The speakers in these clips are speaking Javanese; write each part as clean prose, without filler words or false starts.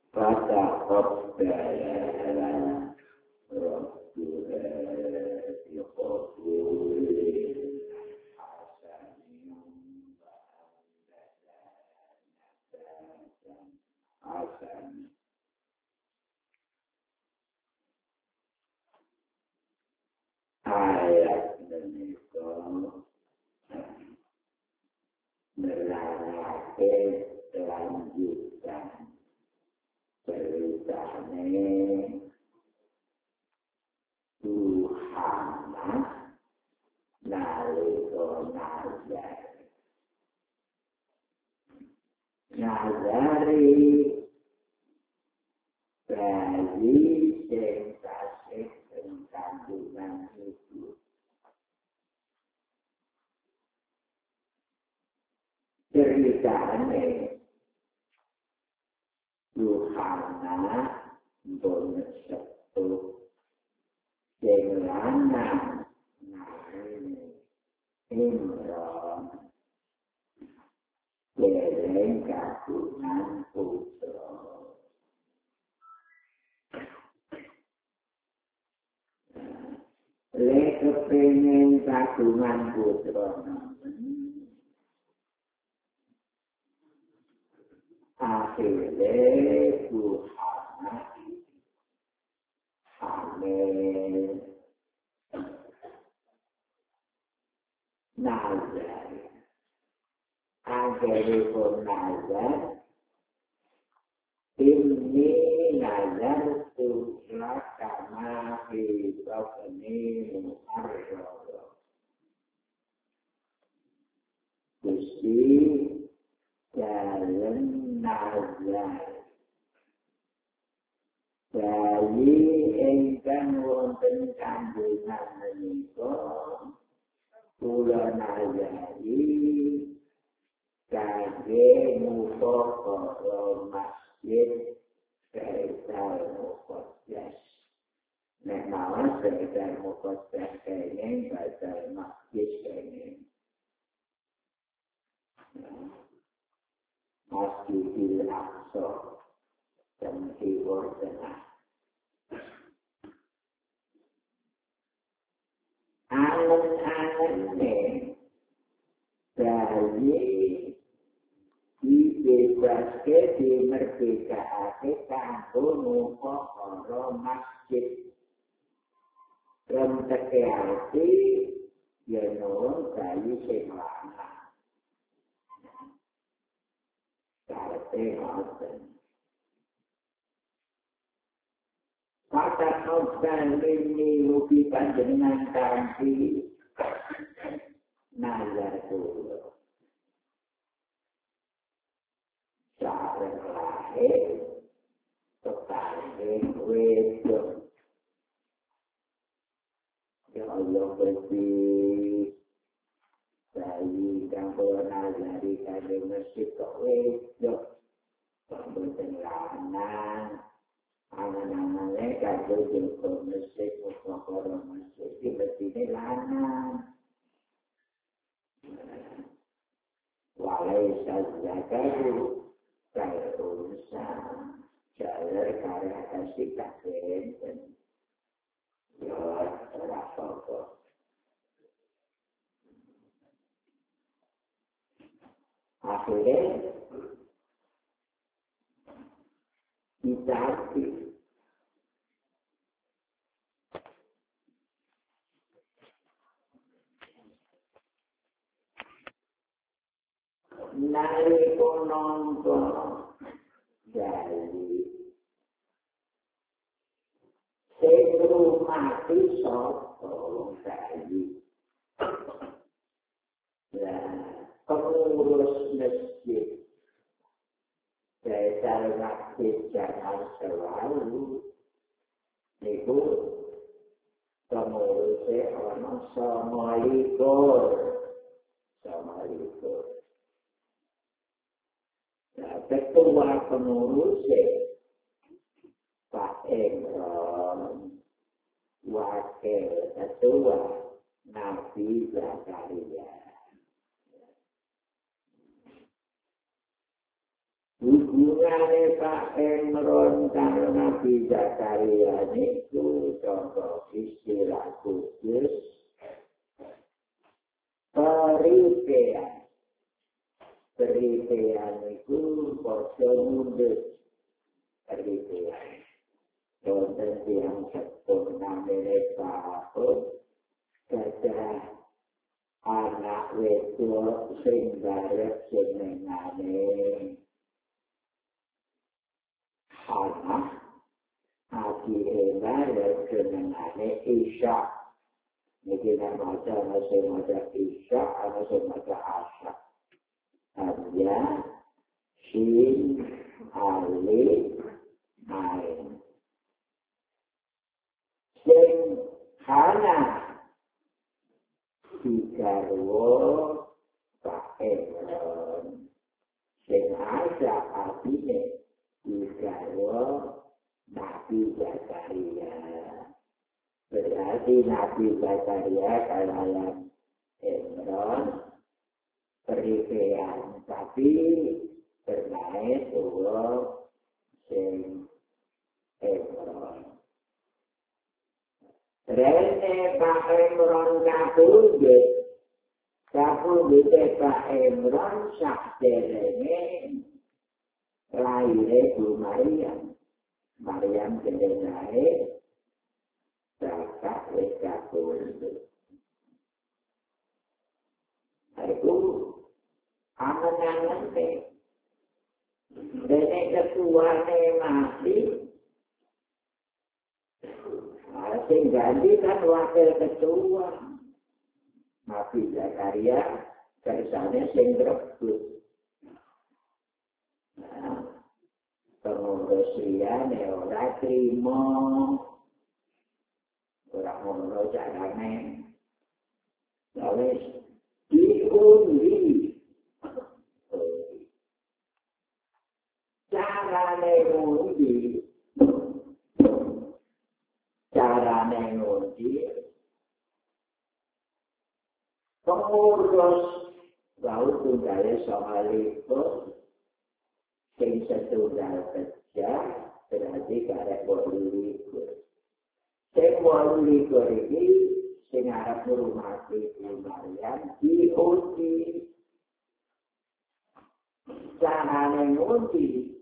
فتقبل ربها بقبول حسن ayat menika nerangake lanjutan ceritane Muhammad nalika nazari bayi sing tasih kandungan ibu. Ceritane Yuhana bonus setu sing lanang namine Imran dereng kagungan putra. Lek kepengin kagungan putra akhirnya Muhammad hamil nazar. Akhirnya pun nazar ini nazar tulah kama hidup ini muharram. Gusti jalan nazar. Bayi ingkang wonten kandungan menika kula nazari kangge mufakhara masjid Baitul Muqaddas. Nek mawon Baitul Muqaddas kene Baitul Masjid kene. Masjidil Aqsa dan Timur Tengah. Alun-alune bayi dibebaske dimerdekake kanggo mufakhara masjid. Renteke ati yen ora bayi sing lanang. Karepe ngoten. Pada khawdan ini mubi panjenengan kanthi nazar kula. Sareng lahir tetangge wedok. Ya Allah Gusti bayi kang kula nazari kangge masjid kok wedok. Mboten lanang. Anak-anaknya kagak jengkol masjid, mufakhara masjid, tiba-tiba lanang. Walai sajakaru kaya urusan jalan karya kasih kakek dan ya apa-apa. Akhirnya dicari nalika nonton dari mati sapa bayi. Nah, pengurus masjid Baitul Masjid Jalan Selalu itu pengurusnya orang Somalikur. Nah, ketua pengurusnya Pak Imran, wakil ketua Nabi Zakaria. hubungane Pak Imron karo Nabi Zakaria niku contoh istilah khusus peripean. Peripean itu poso mundur peripean. Contoh yang sempurna mereka pun ada anak wedok sing barep jenengane Hana, akhirnya barep jenengane Isya. Niki maca Isya, maca Asya. Artinya Shin, Alif, Ain. Sing Hana digarwa Pak Imron. Sing Asya artine digarwa Nabi Zakaria. Berarti Nabi Zakaria kalayan Imron peripean, tapi bermain ulo sing Imron. Rene Pak Imron kapundhut Pak Imron sakderenge laire Bu Maryam. Maryam jenenge Bapak wis kapundhut. Itu angan-angan dene ketuane mati. Sing ganti kan wakil ketua Nabi Zakaria kersane sing rebut. Pengurus liyane ora trimo, ora ngono carane. Wis diundi. Carane ngundi. Pengurus lalu tunggale soalipun sing setunggal kerja berarti karek 28. Sing 28 iki sing arep ngurmati Maryam diundi. Carane ngundi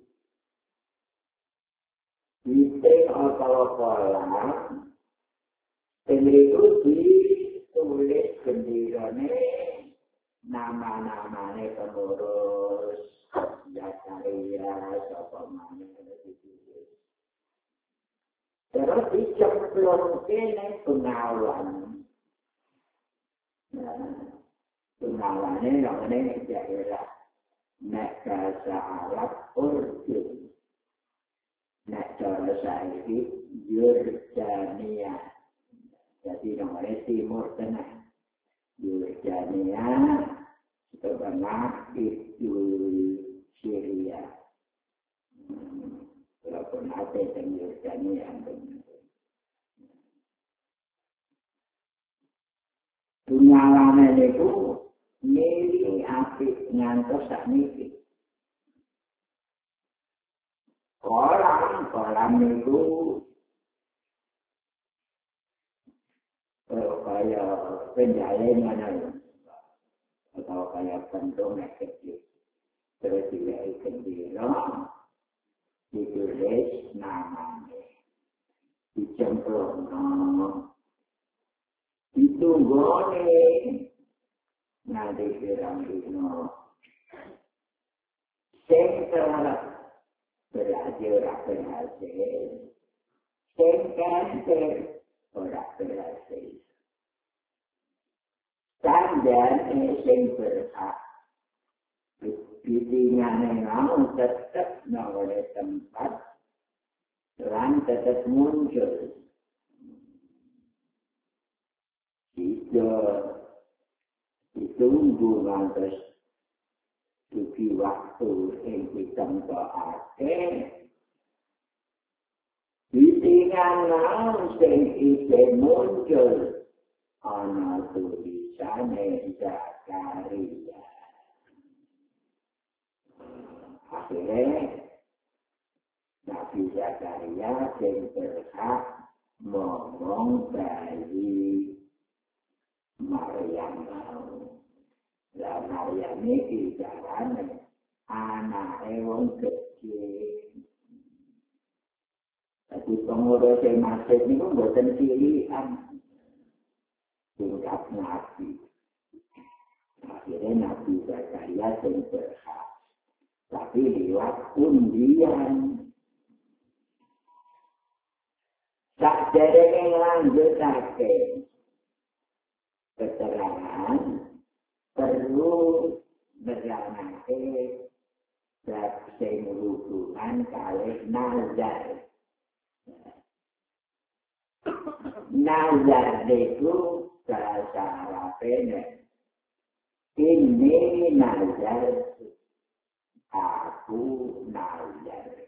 Diting otol-otolan, itu ditulis gendirane nama-namane pengurus Zakaria, sapa maneh ditulis. Terus dicemplung kene pengawan. Pengawane namanya daerah nek bahasa Arab Urdun. Nek cara saiki Yordania. Jadi namanya Timur Tengah. Yordania sebenarnya itu Syria. Walaupun ada yang Yordania. Dunyawane itu mili apik ngantos sakniki. Kolam itu kaya penjaringan atau kaya pentung kecil. Terus dilihat gendera, ditulis namanya, dicemplung, ditunggone, nanti pirang-pirang. Sengkara berarti orang berhasil. Sengkara orang berhasil. Tanda sing berhak. Bimbingan yang tetap oleh tempat dan tetap muncul. Ditunggu lantas dugi waktu yang ditentokake. Bimbingan yang itu muncul ana tulisane Zakaria. akhirnya Nabi Zakaria yang berhak ngomong bagi Maryam mau. Lah Maryam ini bicaranya anaknya wong kecil. Tapi pengurus yang masih ini pun bukan pilihan. Tingkat Nabi. Akhirnya Nabi Zakaria yang berhak. Tapi lewat undian. Tak jadi yang lanjut lagi. Keterangan perlu berjalankan dari hubungan kali nazar. Nazar itu bahasa Arabnya. Ini nazar, aku nazar.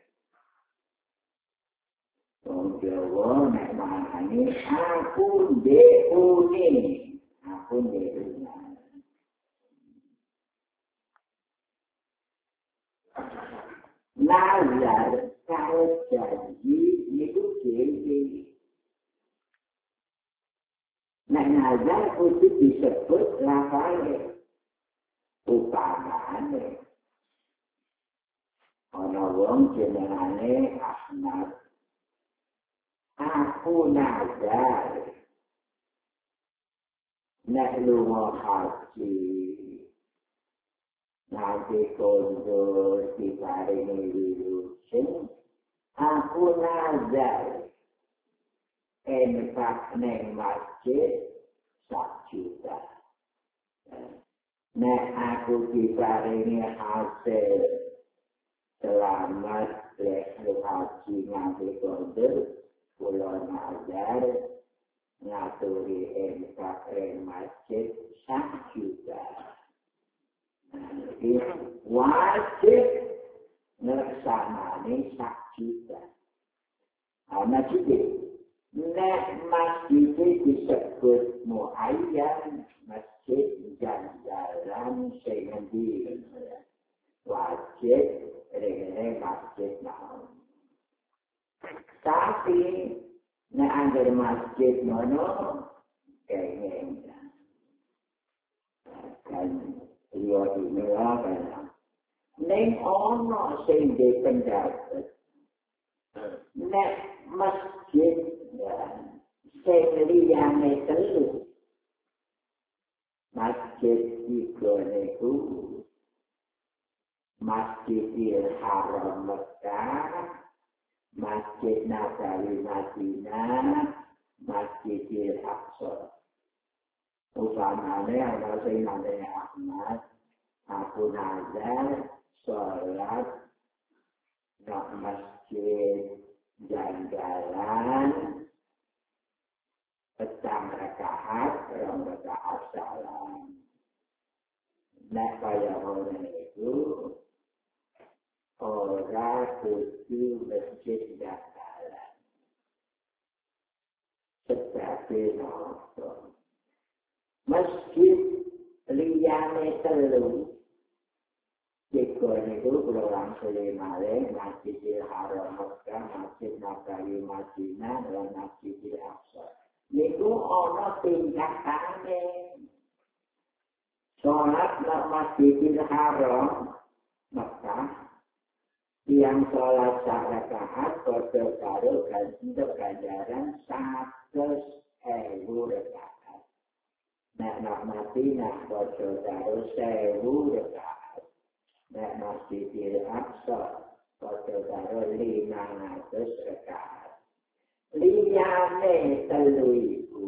Wong Jawa nek manani aku deune, aku deune. Nazar kalau janji itu janji. Nek nazar itu disebut lafale upamane. Ana wong jenengane Ahmad. Aku nazar. Nek lunga haji. Nanti kondo diparingi wilusin. Aku nazar. Enpak neng masjid 1 juta. Nek aku diparingi hasil selamat leksu haji nanti kondo. Pulau nazar ngaturi enpak neng masjid 1 juta. Jadi wajib ngelaksanani 1 juta. Masjid nek masjid disebut muayyan, masjid jalan sehingga wajib regane masjid mau. Tapi nek anggar masjid mono kenging kan iya dimela kan ning ono sing pendapat nek masjid sing liyane telu masjid iku niku Masjidil Haram Mekah, Masjid Nabawi Madinah, Masjidil Aqsa. Umpamane ana sing namanya Ahmad, aku nazar sholat nang masjid Janggalan petang rakaat, rong rakaat salam. Nek kaya ngono itu ora kudu masjid Janggalan. Sebagai nopo. Masjid liyane telu. Jika itu kalau langsung malih Masjidil Haram Mekah, Masjid Nabawi Madinah, dan Masjidil Aqsa. Itu ana tingkatane. Sholat nang Masjidil Haram Mekah, yang sholat rakaat padha karo ganjaran 100.000 rakaat. Nek nang Madinah padha karo 1.000 rakaat. Nek Masjidil Aqsa padha karo 500 rakaat. Liyane telu iku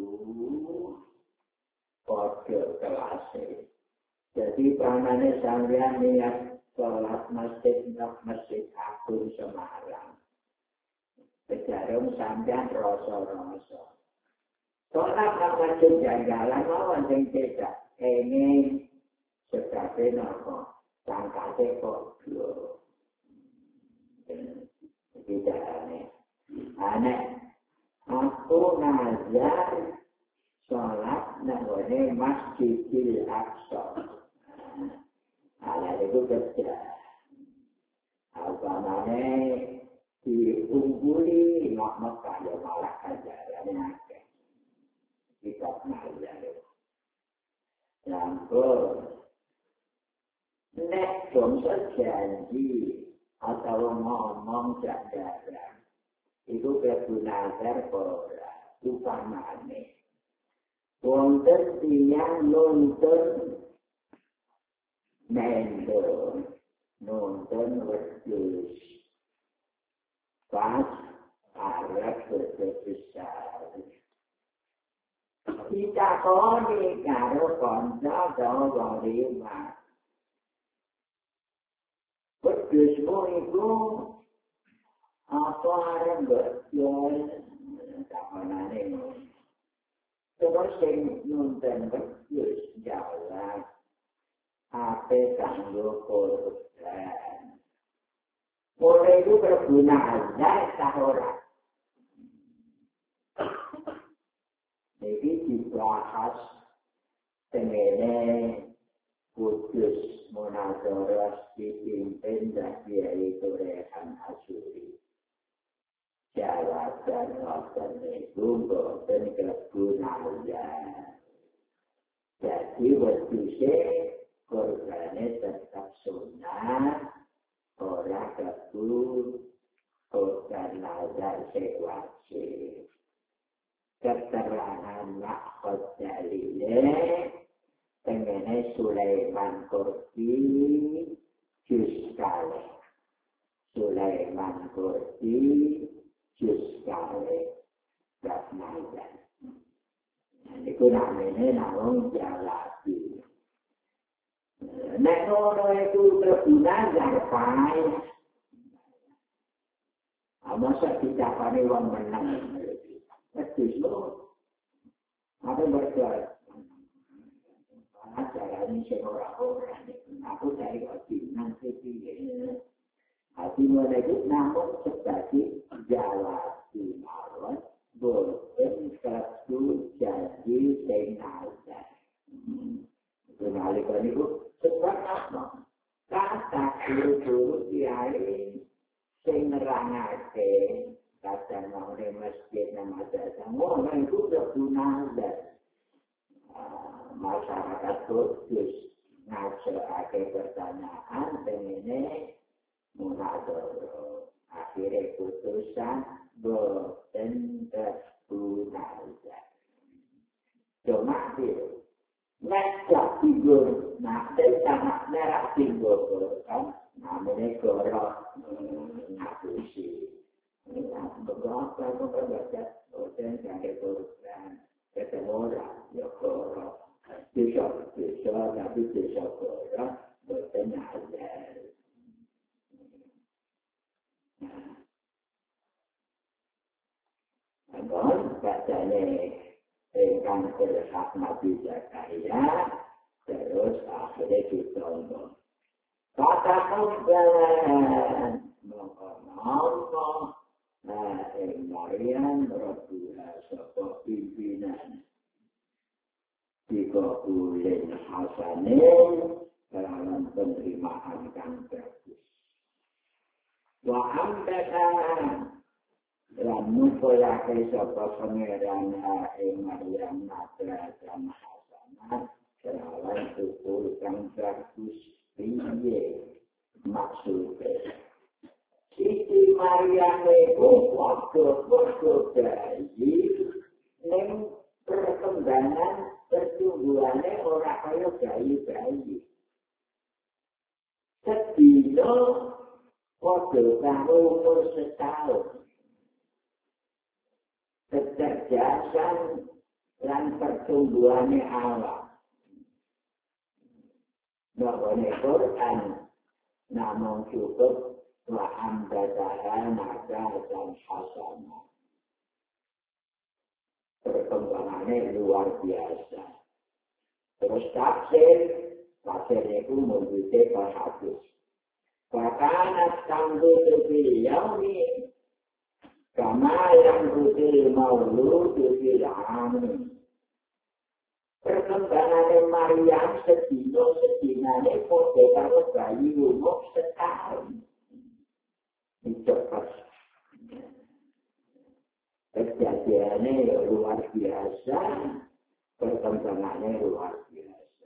padha kelase. Jadi pamane sampeyan niat sholat masjid Agung Semarang. Sejarah sampeyan rasa-rasa. Sholat nang masjid Janggalan mawon sing beda. Ini sebagai nopo. Sangkate kok lho. Iki carane. Ane aku nazar sholat nang ngene Masjidil Aqsa. Ala itu kerja. ulama Mekah ya malah ajarannya akeh. Kitab Nazair. Namun, nek bangsa janji atau ngomong jadaran, itu kegunaan ora upamane. Wonten tiyang nuntun mendo, nuntun wedhus. Pas arep besar. Kita koni karo kanca dawa lima. Wedhusmu iku apa arep berjual kapanane. Terus sing nuntun wedhus jalan ape kanggo korban. Mulai itu berguna aja tak ora. Jadi dibahas tengene kudus monadoros dipimpin dari Turehan Asuri. Jawaban waktu itu bukan berguna aja. Jadi wedhusnya korbannya tetap sunat. Orang kabur, korban nazar sewajib. Keterangan makhot dalilnya, tengene Sulaiman Qurdi, juz kalih. Sulaiman Qurdi, juz kalih. Gak nazar. Itu namanya namung jalabi. Nek ngono itu berguna jarpai. Masa dicapane wong menang. Wedhus lho. Apa berbuat? Ajaran sing ora-ora aku dari hati nanti piye. Hati mulai itu namun sebagai jalabi mawon boten satu jadi sing nazar. Nalika niku sebab apa? Kata guru-guru kiai sing nerangake kadang mau di masjid nama datang, orang itu berguna dan masyarakat kudus ngajakake pertanyaan tengene munadoro akhirnya putusan boten berguna dan cuma itu. Nek figur, nah dari sana merah figur kan, namanya gorok ngapusi. Beberapa berbeda, boten jadi korban, ketemu orang, ya gorok. Bisa, tapi bisa gorok, boten ada. Namun, katanya ingkang berhak Nabi Zakaria terus akhirnya ditonton. Kata korban mongko Maryam Rabbullah sapa pimpinan jika ulin hasanin dalam penerimaan kang bagus. Wa amdakan lan mukolake sapa pangeran Maryam Natra dan Hasanah kelawan tutur kang bagus piye maksudnya. Siti Maryam itu waktu bayi ning perkembangan pertumbuhannya ora kaya bayi-bayi. Sedina padha karo umur setahun. Kecerdasan dan pertumbuhannya alam. Bahwa Quran namun cukup wa amdadaha nada dan hasanah. Perkembangannya luar biasa. Terus tafsir itu membutuhkan hadis. Bahkan tangguh lebih yaumi kama yang rutin maulud fil amin. Perkembangan Maryam sedina-sedinane padha karo bayi umur setahun. Cepat. kemajuannya luar biasa, perkembangannya luar biasa.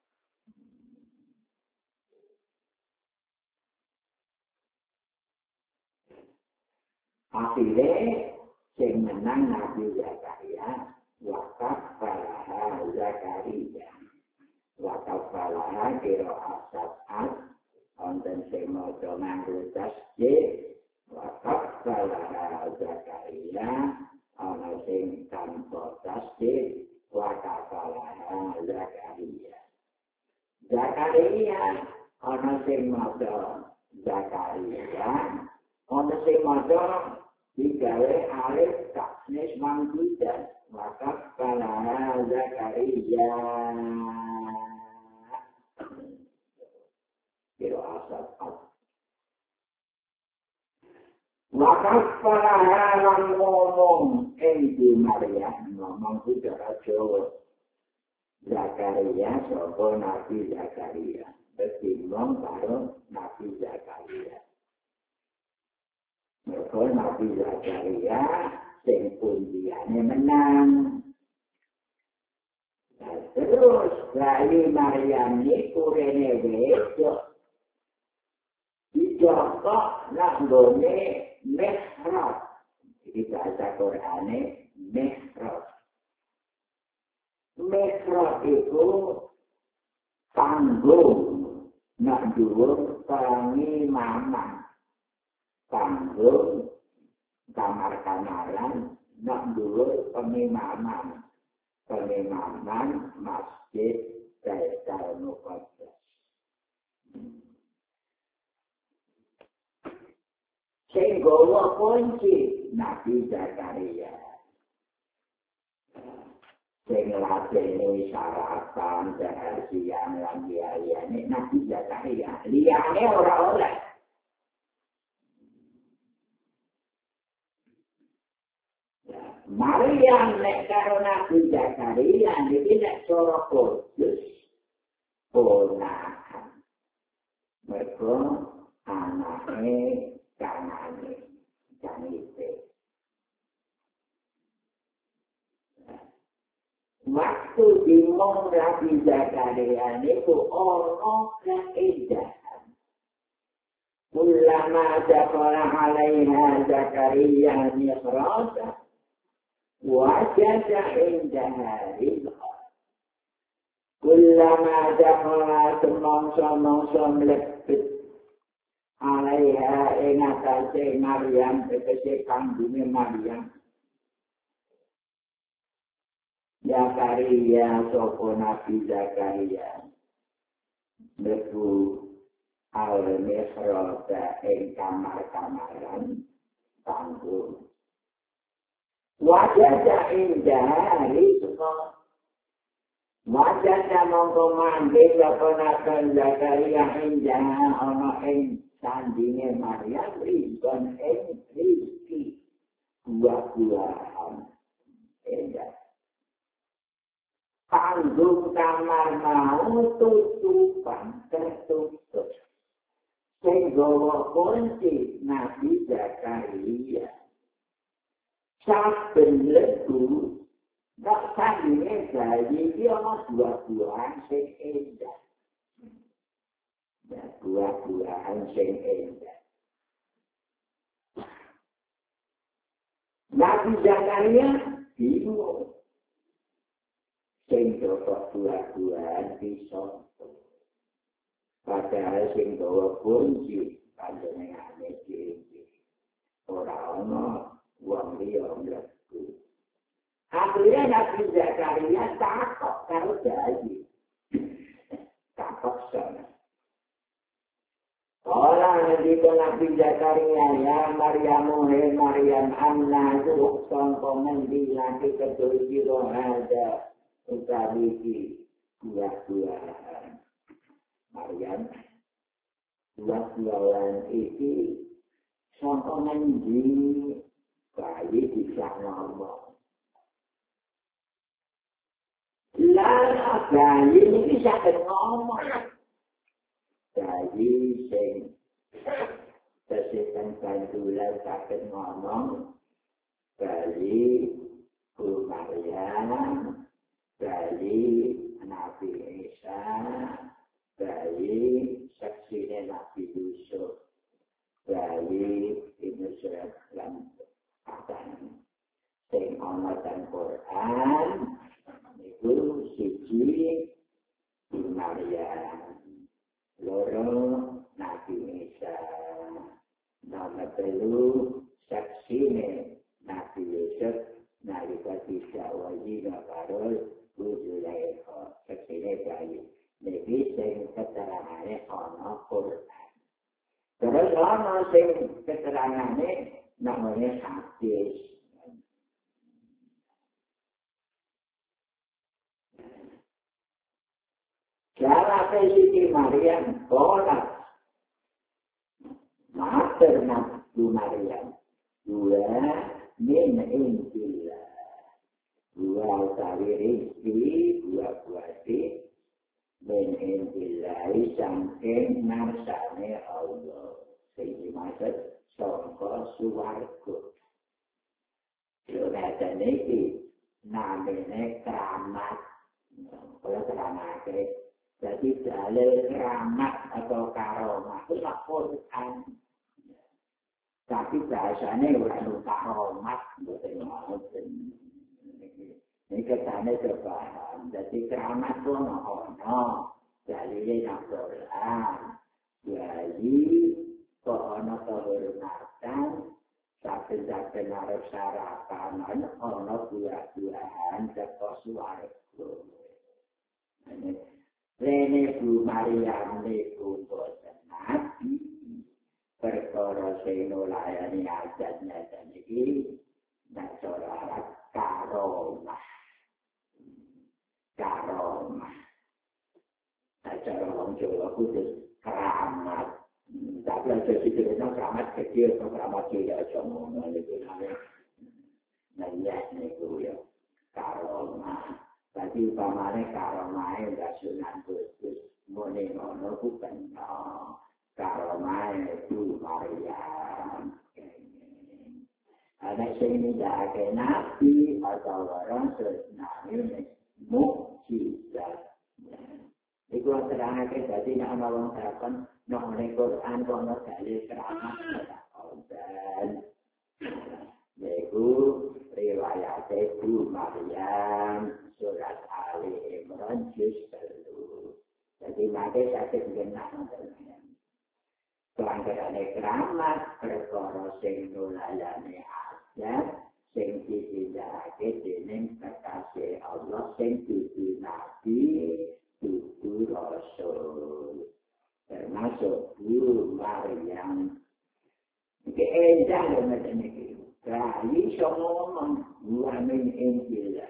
Akhirnya, sing menang Nabi Zakaria, wakaf falaha Zakaria. Wakaf falaha kira asat-at, onten sing maca nganggo tasjid, wakaf falaha Zakaria, ana sing tanpa tasjid, wakaf falaha Zakaria. Zakaria, ana sing maca Zakaria, ana sing maca digawe alif tasnis mangkudan, wakaf falaha Zakaria. Kira asat-at. Wakaf falaha lan ngomong Ibu Maryam, ngomong bicara Jawa. Zakaria sapa Nabi Zakaria. Bertimbang karo Nabi Zakaria. Mereka Nabi Zakaria sing pundiane menang. Nah, terus bayi Maryam niku rene wedok. Dijokok nanggone mihrab. Jadi bahasa Qur'ane mihrab. Mihrab itu panggung nak dhuwur pengimaman. Panggung kamar-kamaran nak dhuwur pengimaman. Pengimaman Masjid Baitul Muqaddas. Sing gawa kunci Nabi Zakaria. Sing latene sarapan siang lan liyane Nabi Zakaria. Liyane ora oleh. Maryam nek karo Nabi Zakaria niki nek cara kudus ponakan. Mergo anake kanane janite. Waktu dimong Nabi Zakaria niku ono keindahan. Kullama dakhala 'alaiha Zakaria miqrata wajada indaha rizqa. Kullama dakhala semangsa-mangsa mlebet alaiha ing atase Maryam tegese kandunge Maryam. Zakaria sapa Nabi Zakaria mlebu al-mihrab ing kamar-kamaran panggung. Wajah indah rizqa. Wajah mongko mandhe sapa Nabi Zakaria indah ana ing sandinge Maryam rizqan ing rizki. Buah-buahan indah. Panggung kamar mau tutupan tertutup. Sing gawa kunci Nabi Zakaria. Saben lebu, nak sandinge bayi iki ana buah-buahan sing indah. Ya, buah-buahan sing indah. Nabi Zakaria bingung. Sing gawa buah-buahan bisa. Padahal sing gawa kunci panjenengane dhewe. Ora ana wong liya mlebu. Akhirnya Nabi Zakaria takut karo bayi. Takut sana. Orang Nabi Zakaria ya Maryamu he Maryam anna tuh sangkongan di laki kedua siro ada. Utawi buah-buahan Maryam buah-buahan iki sangkongan di bayi bisa ngomong. Lara bayi ini bisa ngomong. Bayi sing tersebut bantulah sakit ngomong. Bayi Bu Maryam, bayi Nabi Isa, bayi saksinya Nabi Yusuf, bayi Ibnu Surat lan Akan. Sing ana dan Quran itu siji Bu Maryam, loro Nabi Isa, nomor telu saksine Nabi Yusuf nalika disawali karo Bu Zulaikha, saksine bayi. Niki sing keterangane ana Quran. Terus ana sing keterangane namanya hadis. Cara Siti Maryam tolak mater Nabi Maryam dua min injillah dua utawi rizki dua buati min injillah sangking narsane Allah sing dimaksud sangka suwarga. Jonathan iki namine keramat. Kalau keramat jadi dalil keramat atau karomah itu lah Quran. Tapi bahasanya bukan karomat, bukan mau. Ini kesannya kepaham. Jadi keramat itu ono dalilnya yang Quran. Jadi ono kehormatan, saben-saben harus sarapan, ono buah-buahan, serta suaraku. Rene Bu Maryam niku boten nabi, perkara sing nulayani adatnya niki nek cara karomah. Karomah. Cara wong Jawa khusus keramat. Tapi aja dikira keramat kecil, keramat cilik aja ngono niku namanya. Nah ya niku ya karomah. Tadi umpamanya karomahnya nggak Sunan Kudus, muni ngono bukan karomahnya Bu Maryam. Ada sini tidak ada nabi atau orang senang mukjizat. Iku terangake dadi nek ana wong takon nang Quran kono dalil keramat dan yaitu riwayat Bu Maryam surat Ali Imran juz 1. Jadi maka sakit genah pelanggaran keramat perkara sing nulayani adat sing ditindakake dening kekasih Allah sing dudu nabi dudu rasul termasuk Bu Maryam. Iki endah ngene iki. Kali ngomong buamin Injil.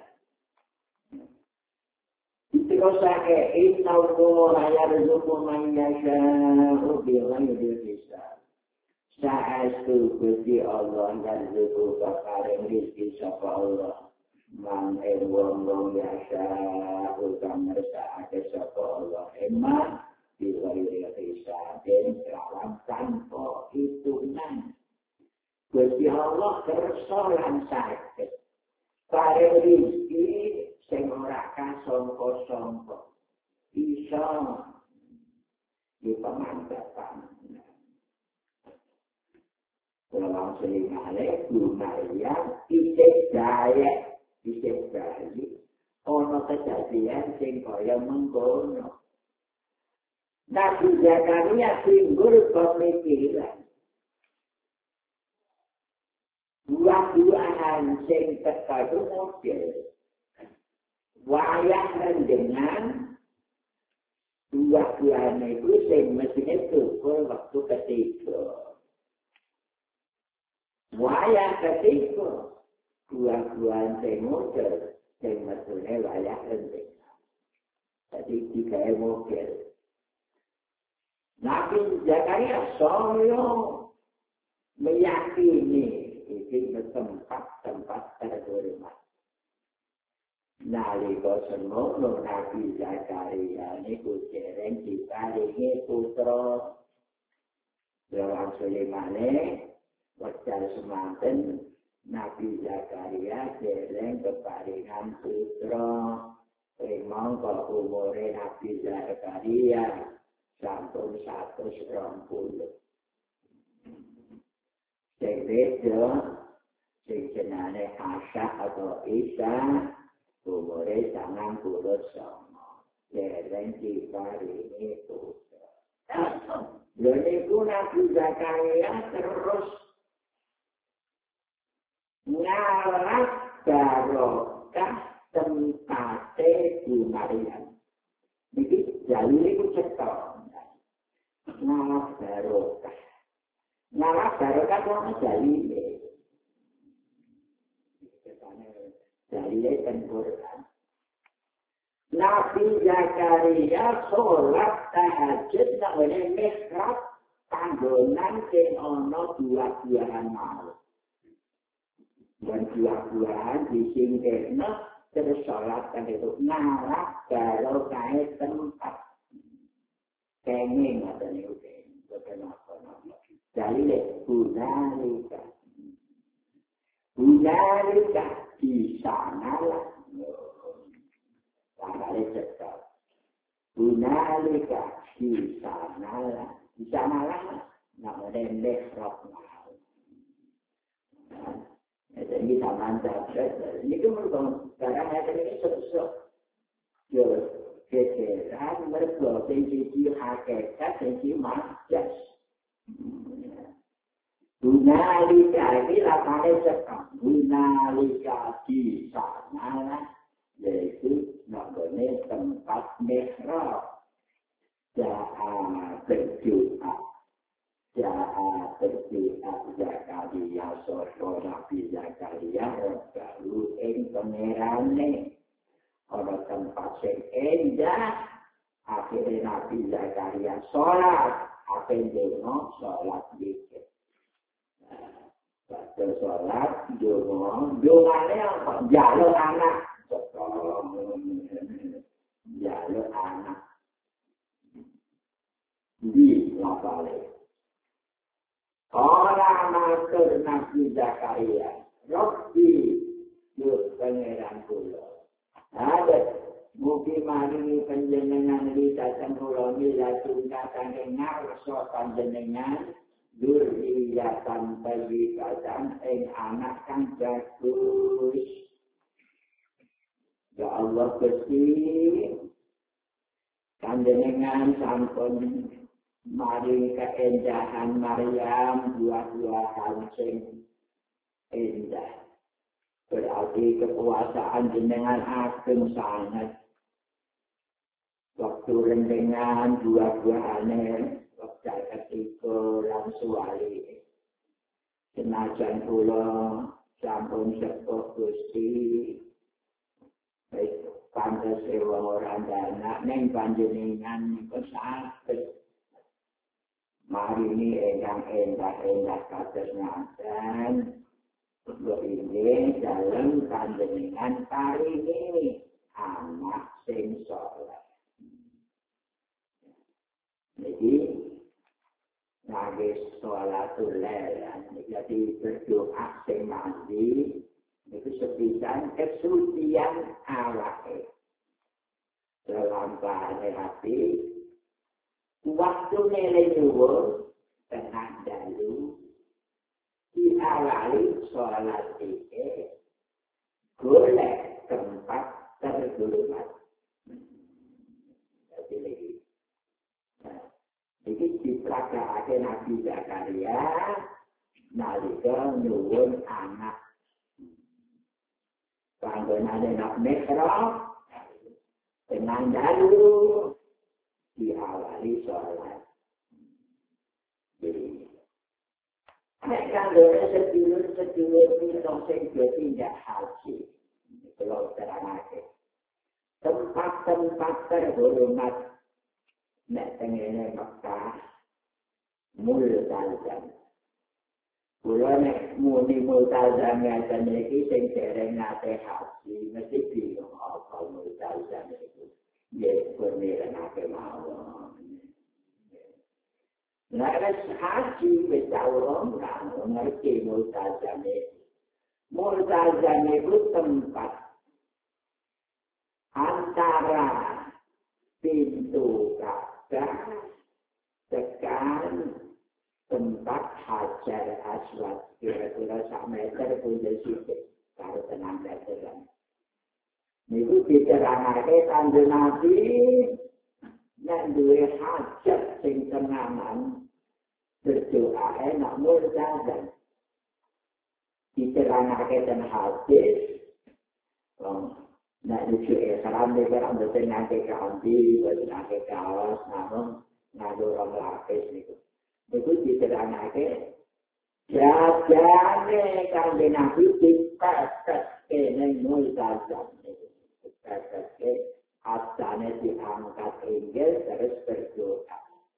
Diterusake inna Allah yarzuqu man yasha'u bighairi hisab. Sa'astu Gusti Allah yarzuqu paring rezeki sapa Allah. Man wong yasha'u kang ngersakake sapa Allah. Emang bighairi hisab den kelawan tanpa hitungan. Gusti Allah kersa lan saged paring rezeki sing ora kasangka-sangka iso dipamantapan. Dalam selingane Bu Maryam isih daya ono kejadian sing kaya mengkono. Nabi Zakaria timbul pemikiran buah-buahan sing teka itu model wayang dengan buah-buahan itu sing mestinya tukul waktu ketiga wayang ketiga buah-buahan sing model sing mestinya wayang dengan jadi tiga model. Nabi Zakaria saya meyakini ini tempat-tempat terhormat. Nalika semono Nabi Zakaria niku dereng diparingi putra. Dalam Sulaimane wekdal semanten Nabi Zakaria dereng keparingan putra mongko umure Nabi Zakaria sampun 120. Sing beda sing jenenge Asya atau Isa umure 99. Dereng diparingi putra. Lha niku Nabi Zakaria terus ngarap barokah tempate di Maryam. Iki jalure ku cetha. Ngarap barokah. Ngarap barokah kok jalure. Jalure Quran. Nabi Zakaria sholat tahajud nang mihrab panggonan sing ana buah-buahan mau. Dan buah-buahan disingkirno terus sholat kan itu ngarap kalau kait tempat kenging atau niku boten apa-apa. Jadi Hunalika di sanalah Tanggalnya cekal. Hunalika di sanalah namanya mihrab mau. Jadi zaman Jabir, ini merupakan barang yang ini susah. Ya, keseran mereka sisi hakikat, sisi majas. Hunalika ini lapangnya cekal. Hunalika di sanalah, yaitu namanya tempat mihrab. Ja'a berdoa Zakaria sapa Nabi Zakaria baru ing pangerane ana tempat sing endah akhirnya Nabi Zakaria salat apa ndonga salat zikir waktu salat dongane apa njaluk anak di lapale orang matur Nabi Zakaria, Rabbi, yuk pangeran kula. Ada, mugi maringi panjenengan li datang kula milatungka kangge ngarsa panjenengan dzurriyyatan thayyibatan ing anak kang bagus. Ya Allah Gusti, panjenengan sampun mari keendahan Maryam buah-buahan sing endah. Berarti kekuasaan jenengan ageng sangat. Waktu rendengan buah-buahane waktu ketika lan suwali. Senajan kula sampun sepuh Gusti. Baik pantes wong ora ndanak ning panjenengan niku saged mari ini yang endah kados ngaten ini dalam panjenengan kali ini anak sing saleh. Jadi nagih sholatul lail jadi berdoa sing mandi itu sepisan kesucian awake. Dalam bahasa hati waktu nilai nyuwun tenang dalu diawali sholat ini golek tempat terhormat. Jadi lagi, ini dipelajari Nabi Zakaria nalika nyuwun anak. Panggonane nak mihrab tenang dalu diawali sholat. Jadi, kalau sedulur minum sing tidak haji, kalau terangake. Tempat-tempat terhormat, nek tengene Mekah, Multazam. Kula nek muni Multazam ngaten iki sing dereng nate haji, mesti bingung apa Multazam itu. Ya, kurniranake mawon. Nah, haji wis tau ngerti Multazam iki. Multazam itu tempat antara pintu Ka'bah tekan tempat Hajar Aswad kira-kira 1 meter punya sidik kalau tenang jalan. Niku diterangake Kanjeng Nabi nek duwe hajat sing tenanan berdoa enak multazam. Diterangake ten hadis nek lucu salam dekat mboten nate kanthi mboten nate kaos namun ngado orang lapis niku. Niku diterangake jajane Kanjeng Nabi dipepetke ning multazam niku. Dipepetke asane diangkat inggil terus berdoa.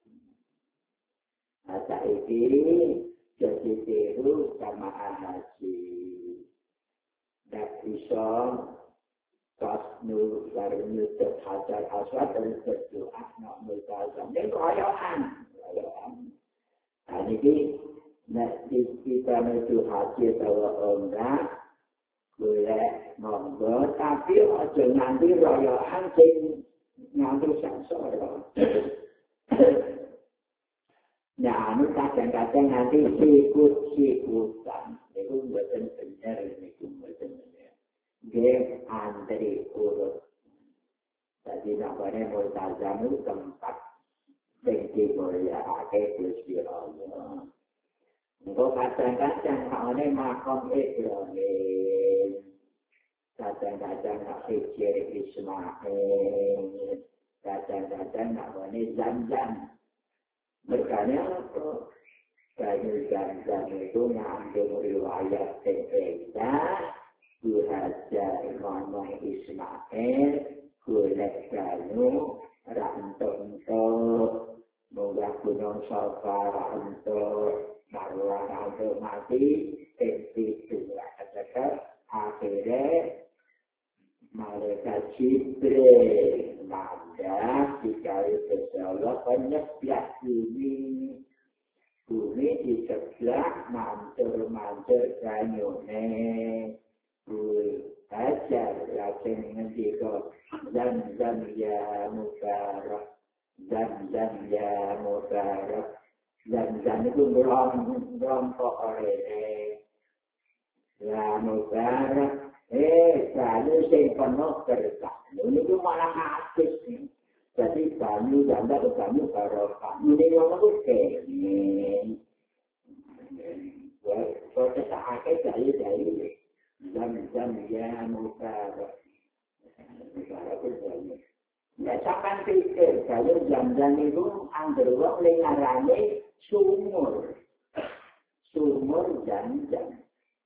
Nah saiki jadi tiru sama haji. Dan bisa pas baru nyucuk Hajar Aswad dan berdoa nak multazam. Ini royoan. Nah ini kita menuju haji atau umrah boleh monggo, tapi aja nanti royoan sing nganti sangsara. Nah, anu kadang-kadang nanti sikut-sikutan. Itu buatan benar, itu buatan benar. Dia antri urut. Jadi namanya multazam itu tempat yang dimuliakan Gusti Allah. Engkau kadang-kadang makanya makam Ibrahim. Kadang-kadang nak Hijr Ismail. Kadang-kadang namanya Zamzam. Berkanya kayu Zamzam itu mengandung riwayat berbeda. Hajar Imam Ismail, golek kayu, rantuk-rantuk, munggah gunung Safa, rantuk, marwah rantuk mati, dua kata akhirnya malaikat Jibril mandat dikali Allah penyebelah bumi di sebelah mantur-mantur kanyune Hajar lakin ngendika Zamzam ya mubarak Zamzam ya mubarak Zamzam itu berompok orene ya mubarak banyu sing penuh berkah ini itu malah habis nih jadi banyu janda ke banyu barokah ini yang itu kene proses akhir dari Zamzam ya mubarak. Mubarak itu banyak. Ya sampai pikir, kalau Zamzam itu anggar wong lengarane sumur. Sumur Zamzam.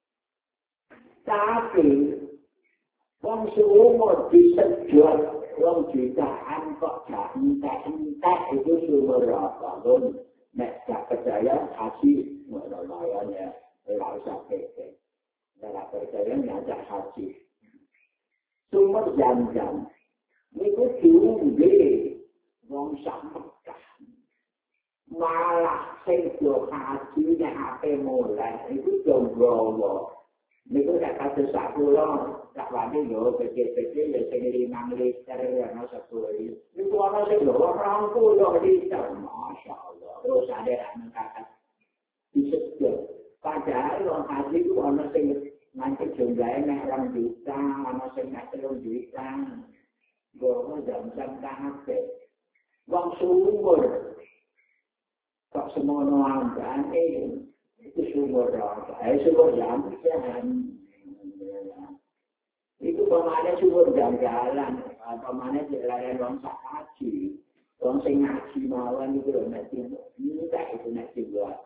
Tapi wong sumur disedot wong jutaan kok gak entek itu sumur apa pun. Nek gak percaya haji ngono ya ora usah pikir. Dalam percaya ngajak haji. Sumur Zamzam. Itu diumbe wong sak Mekah. Malah sing do haji nek ape mulai itu jonggowo. Niku tak kados sak kula, tak wani yo kecil-kecil ya sing 5 liter ana 10 liter. Niku ana sing lho 20 liter. Masyaallah. Terus ada anak kakak disebut. Padahal orang haji itu ada yang nanti jumlahnya mek 2 juta, ada yang mek 3 juta. Gowo Zamzam kabeh. Wong sumur. Kok semono ambane itu sumur apa? Sumur Zamzam. Itu pemane sumur Zamzam, pemane jalan wong sak haji. Wong sing ngaji mawon itu lho nek minta itu nek dibuat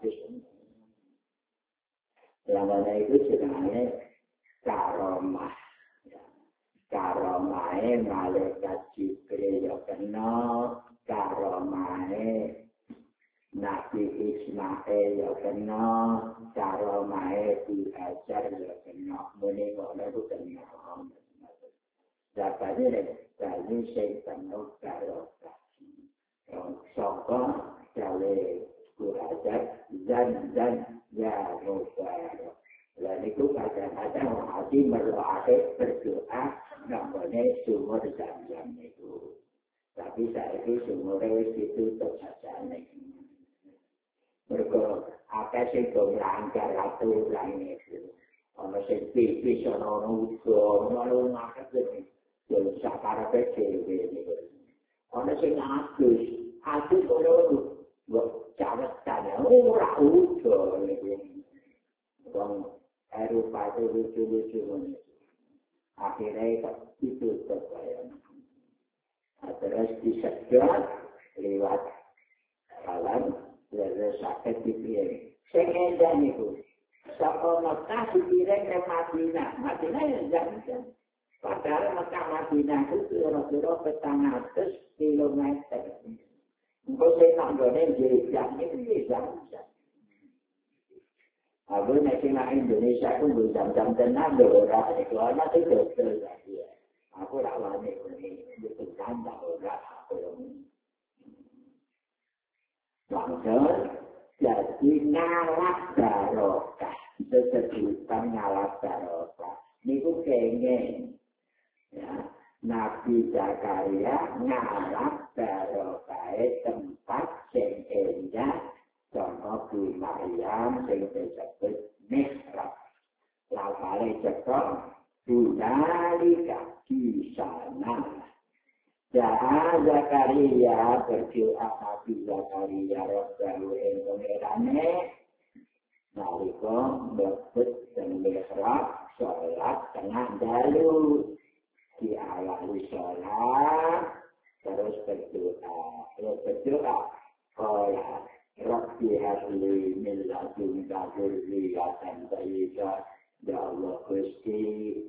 namanya itu sebenarnya karomah. Karomahnya malaikat Jibril ya kenal, karomahnya Nabi Ismail ya kenal, karomahnya Hajar ya kenal. Muni ngono itu kenal. Dapatnya dari sing penuh karomah. Sangka kali Hajar dan ya mubarak. Lan Dan itu kadang-kadang hati berdoa berdoa namanya sumur Zam-Zam itu. Tapi saya itu sumurnya itu saja nih. Mereka apa sih langgar atau lain itu. Orang sendiri bisa nongkrong, lalu makan ini. Jadi sekarang PCW ini. Orang sendiri agus orang cara tanya orang udah ini. Orang Eropa itu lucu-lucu ini. Akhirnya itu terbayang. Terus disedot lewat jalan. Lalu sakit dipiring. Sengaja itu. Sampai Mekah dipiring ke Madinah. Madinah yang jam-jam. Padahal Mekah Madinah itu kira-kira 400 kilometer. Kalau saya nanggonya jam ini jam-jam. Aku nanti Indonesia pun jam-jam tenang orang. Kalau nanti dokter lagi. Aku rawani ini. Itu tanda orang. Aku yang langsung jadi ngalap barokah. Sesebutan ngalap barokah. Ini ku pengen. Ya, Nabi Zakaria ngalap barokah tempat yang endah. Contoh di Maryam yang disebut mihrab. Lalu cekok Budalika di sana. Jahat Zakaria berdoa Nabi Zakaria Rabbahu yang pengerane nalika mlebet teng mihrab salat tengah dalu diawali salat terus berdoa qala rabbi habli min ladunka dzurriyyatan thayyibah ya Allah Gusti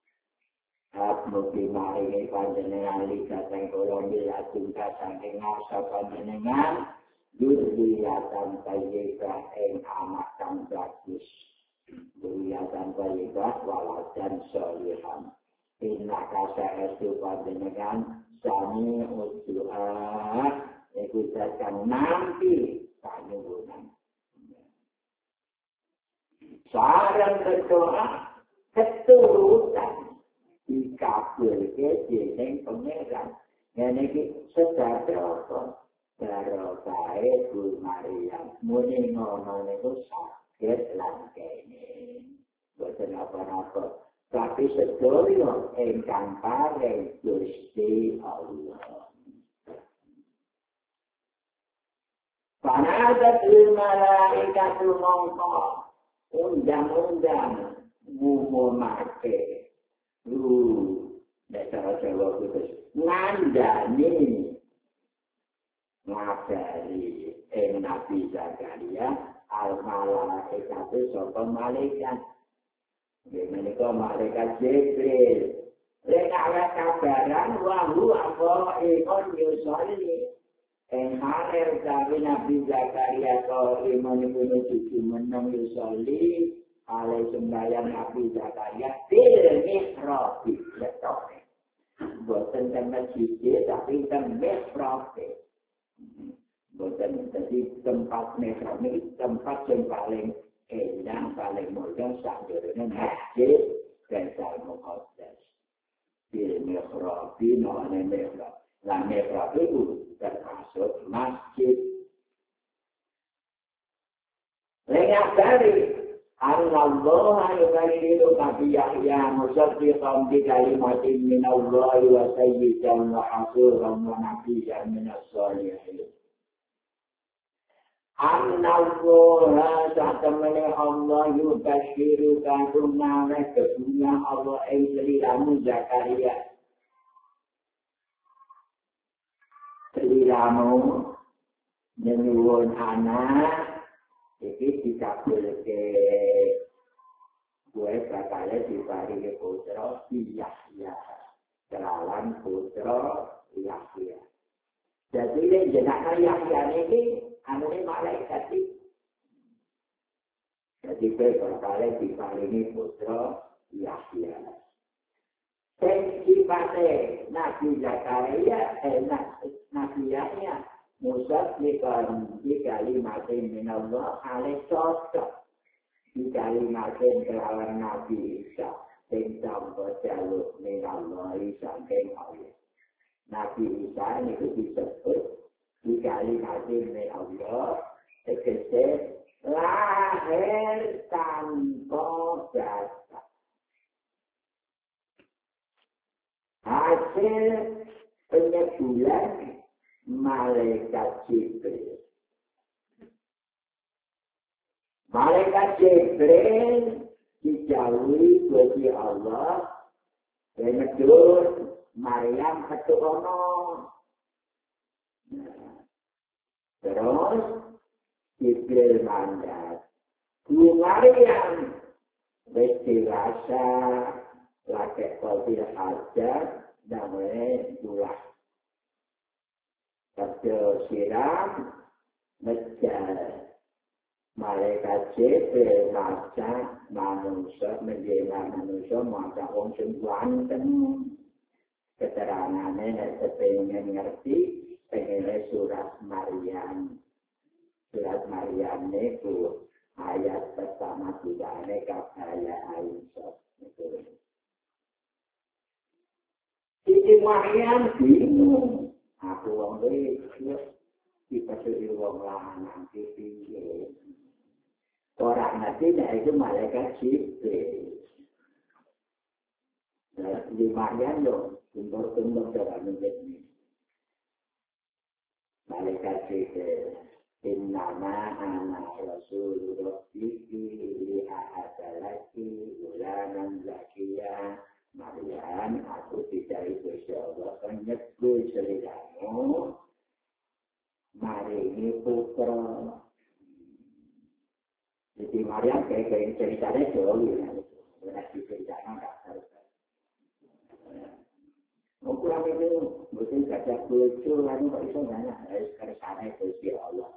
mugi maringi panjenengan ligateng kula miladunka saking ngarsa panjenengan dzurriyyatan thayyibah ing anak kang bagus dzurriyyatan thayyibah waladan sholihan inna kasaestu panjenengan sami udu'a iku datang nanti panyuwunan sareng berdoa keturutan dikabulke dening pangeran. Ngene iki sedadosa barokahe Bu Maryam. Muni ngono niku saged lan kene. Boten apa-apa. Tapi sedaya ingkang paring Gusti Allah. Panadat malaikatu mongko undang-undang ngumumake dasar Jawa khusus ngandani ngabari Nabi Zakaria al-malaikat sapa malaikat menika malaikat Jibril lek ana kabaran wahyu apa ikon yusolli halal dari Nabi Zakaria kau iman ibu cucu menang yusolli alai sembahyang Nabi Zakaria bil mihrab betul. Bukan tentang masjid tapi tentang mihrab. Bukan jadi tempat mihrab ini tempat yang paling enak, paling mulia sanjurnya masjid Baitul Muqaddas. Bil mihrab, mana mihrab? Lah mihrab itu termasuk masjid. Lengah dari Allah yukallilu Nabi Yahya musaddiqan bi kalimatin min Allah wa sayyidan wa hasuran wa nabiyyan min as-salihin. Allah satamane Allah yubashiru kaduna kedunya Allah ilmu Zakaria. Ilmu menyuwun anak iki dikabulke gue bakale diparingi putra Yahya kelawan putra Yahya. Jadi nek jenenge Yahya niki anune malaikat iki. Jadi gue bakale diparingi putra Yahya. Sifate Nabi Zakaria Nabi Yahya musaddiqan bi kalimatin min Allah alaihi cocok. Di dikalimatin kelawan Nabi Isa sing tanpa jaluk minallah saking Allah. Nabi Isa niku disebut dikalimatin minallah tegese lahir tanpa dasar. Hasil penyebulan malaikat Jibril. Malaikat Jibril dijauhi Gusti Allah menyebut Maryam ketuono. Terus Jibril mandat. Bu Maryam wis dewasa lagi kopi hajat namanya bulan. Kata siram menjadi malaikat Jibril maca manusia menjadi manusia maca wong sing ganteng. Keterangannya sepengen ngerti pengen surat Maryam. Surat Maryam itu ayat pertama budane kapaya Aisyah. Siti Maryam bingung. Aku wong iki dipasuri wong lanang piye. Orang nanti itu malaikat Jibril. Nah, di Maryam loh, tumbur-tumbur coba menjadi malaikat Jibril. Innama ana rasulullah li ahadalaki ulanan zakiya. Maryam, aku tidak Gusti Allah menyebut seliramu. Mari ini putra. Jadi Maryam kayak ceritanya jauh ya. Berarti ceritanya tak selesai. Ukuran itu mungkin gajah lucu, lalu kok bisa banyak. Kersana Gusti Allah.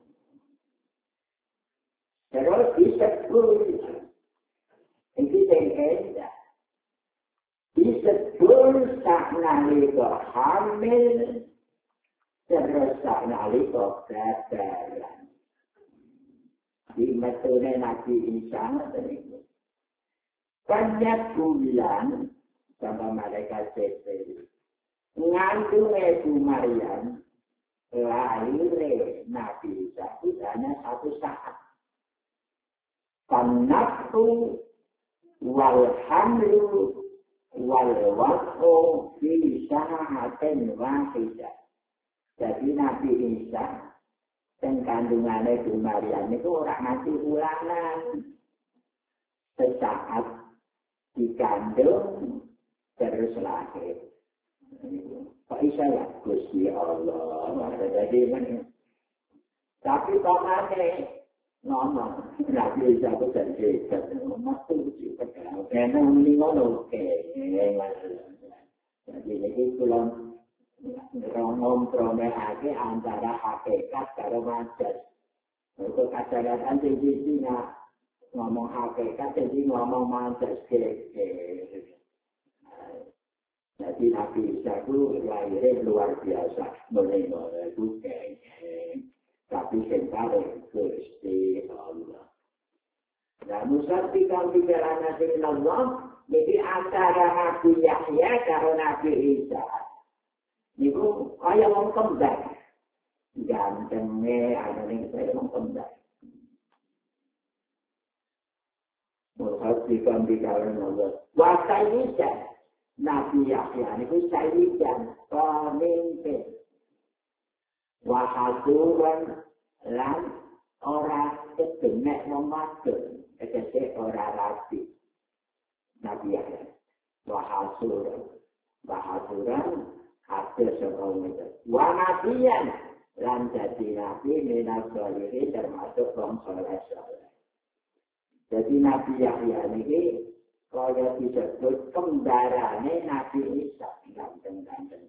Terus disebut. Ini yang disebut sak nalika hamil terus sak nalika kadaran. Di metode Nabi Isa itu banyak bulan sama malaikat Jibril ngandung Ibu Maryam lahir Nabi Isa itu hanya satu saat. Panakku wal hamlu wal waktu fi sa'atin wahidah. Jadi Nabi Isa dan kandungannya Ibu Maryam itu orang mati ulanan. Sesaat dikandung terus lahir. Pak Isa ya Gusti Allah. Jadi tapi pamannya ngomong Nabi Isa itu jadi masuk juga. Karena ini oke. Jadi ini pulang ngomong-ngomongake antara hakikat karo majas. Itu kadang-kadang tinggi ngomong hakikat jadi ngomong majas. Jadi Nabi Isa itu lahirnya luar biasa. Mulai-mulai itu tapi sentare Gusti Allah. Nah, musaddiqan bi kalamatin Allah, jadi antara Nabi Yahya karo Nabi Isa. Niku kaya wong kembar. Gantenge anane kaya wong kembar. Musaddiqan bi kalamatin Allah. Wa sayyidan Nabi Yahya niku sayyidan pemimpin. Wahasuran lan ora kedenek memadun, tegese ora rapi. Nabi Yahya. Wahasuran hasil sekolah itu. Wanabiyan lan jadi nabi minas solihin termasuk wong soleh. Jadi Nabi Yahya ini kaya disebut kembarane Nabi Isa ganteng-ganteng.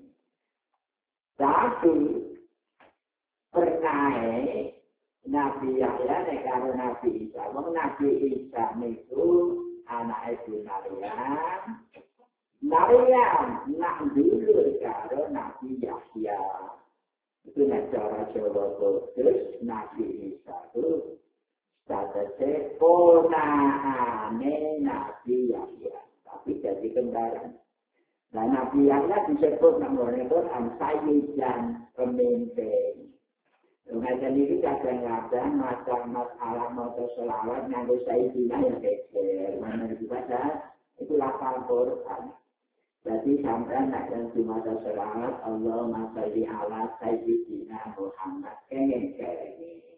Tapi pernah Nabi Yahya karo Nabi Isa. Nabi Isa itu anak Ibu Maryam. Maryam nak dulu karo Nabi Yahya. Itu cara Jawa Kudus Nabi Isa itu Satese ponahane Nabi Yahya, tapi jadi kembaran. Nah, Nabi Yahya disebut namanya Quran Sayyidan, pemimpin. Mengajar ini kadang-kadang macam masalah motor selawat nganggo Sayyidina yang kecil. Mana dibaca itu lafal Quran. Jadi sampai nak yang di motor selawat Allahumma sholli ala Sayyidina Muhammad kengeng-kengeng.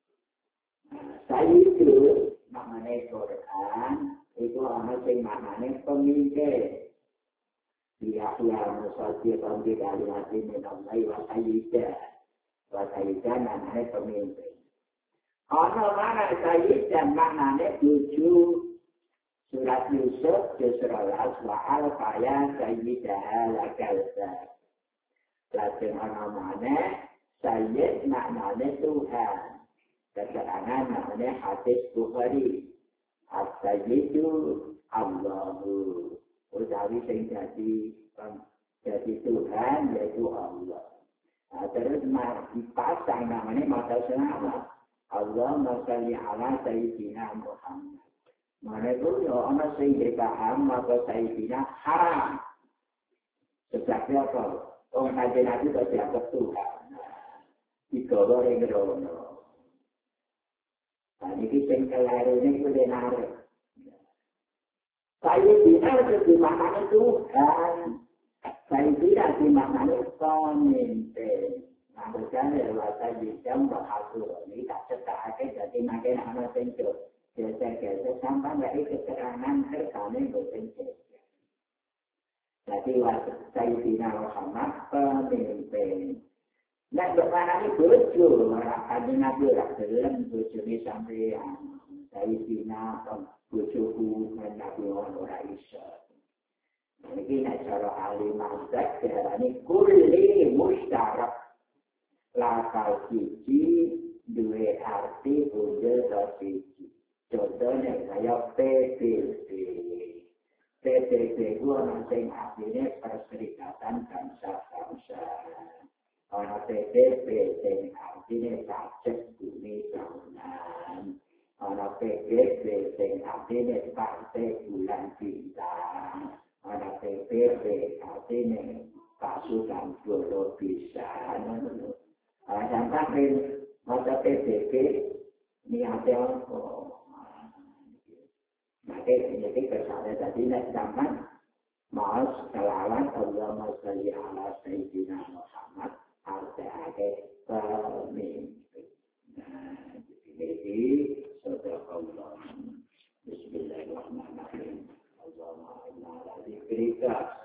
Sayyidu maknanya Quran itu orang yang maknanya pemimpin. Yahya musaddiqan bi kalimatin min Allah wa sayyidan. Wa sayyidan maknanya pemimpin. Ana mana sayyidan maknanya tujuh surat Yusuf juz 11 wa al-faya sayyidah lakalsa. Lalu ana mana sayyid maknanya Tuhan. Keterangan namanya hadis Bukhari. As-sayyidu Allahu. Utawi sing jadi Tuhan yaitu Allah. Nah, terus dipasang namanya mata selawat. Allahumma sholli ala Sayyidina Muhammad. Mana itu orang sing paham mata Sayyidina haram. Sebab apa? Orang nabi itu dianggap Tuhan. Digawa ring rono. Nah, ini sing keliru ini kudu narik. Sayyidina itu dimaknai Tuhan. Sayyidina dimaknai pemimpin. Nah, misalnya lewat Sayyidina berhasil. Ini tak cetakake jadi makin anak senjur. Biasa-biasa sampai dari keterangan kertanya bersenjur. Jadi Sayyidina Muhammad pemimpin. Nah, bagaimana ini bojo? Kanjeng Nabi ora gelem bojone sampeyan. Sayyidina bojoku Nabi ora iso. Iki nek cara ahli mazhab diarani kulli mustarak. Lafal siji duwe arti bojo siji. Contohnya kaya PBB. PBB itu ana sing artine Perserikatan Bangsa-Bangsa. Ana PBB sing artine pajak bumi tahunan. Ana PBB sing artine partai bulan bintang. Ana PBB artine pasukan dolo pisan. Sampai masa PBB niatnya apa? Maka ini kesalahan tadi nak zaman mas selawat Allahumma sholli ala Sayyidina Muhammad artinya pemimpin. Nah, jadi sadaqallah. Bismillahirrahmanirrahim. Allahumma inna ala dzikrika